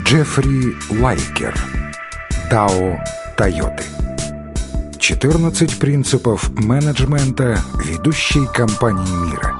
Джеффри Лайкер. Дао Тойоты. 14 принципов менеджмента ведущей компании мира.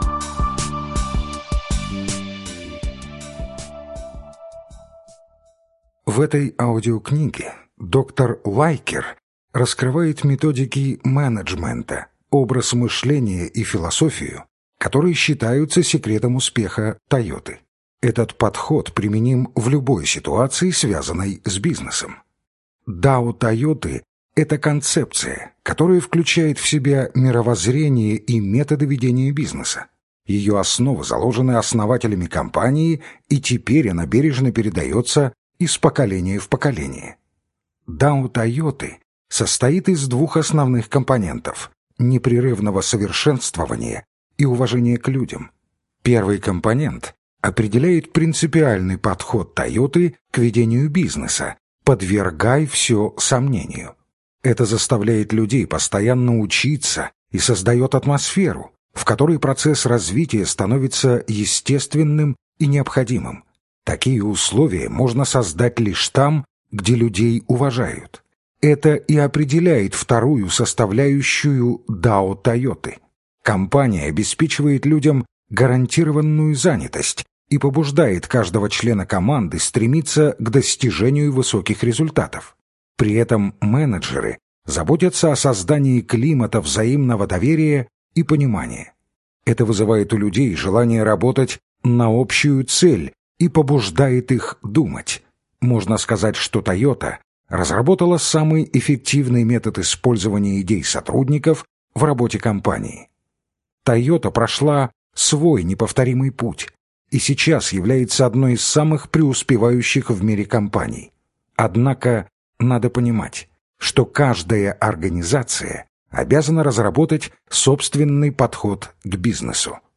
В этой аудиокниге доктор Лайкер раскрывает методики менеджмента, образ мышления и философию, которые считаются секретом успеха Тойоты. Этот подход применим в любой ситуации, связанной с бизнесом. Дао Тойоты – это концепция, которая включает в себя мировоззрение и методы ведения бизнеса. Ее основы заложены основателями компании, и теперь она бережно передается из поколения в поколение. Дао Тойоты состоит из двух основных компонентов – непрерывного совершенствования и уважения к людям. Первый компонент определяет принципиальный подход Тойоты к ведению бизнеса, подвергай все сомнению. Это заставляет людей постоянно учиться и создает атмосферу, в которой процесс развития становится естественным и необходимым. Такие условия можно создать лишь там, где людей уважают. Это и определяет вторую составляющую Дао Тойоты. Компания обеспечивает людям гарантированную занятость и побуждает каждого члена команды стремиться к достижению высоких результатов. При этом менеджеры заботятся о создании климата взаимного доверия и понимания. Это вызывает у людей желание работать на общую цель и побуждает их думать. Можно сказать, что Toyota разработала самый эффективный метод использования идей сотрудников в работе компании. Toyota прошла свой неповторимый путь и сейчас является одной из самых преуспевающих в мире компаний. Однако надо понимать, что каждая организация обязана разработать собственный подход к бизнесу.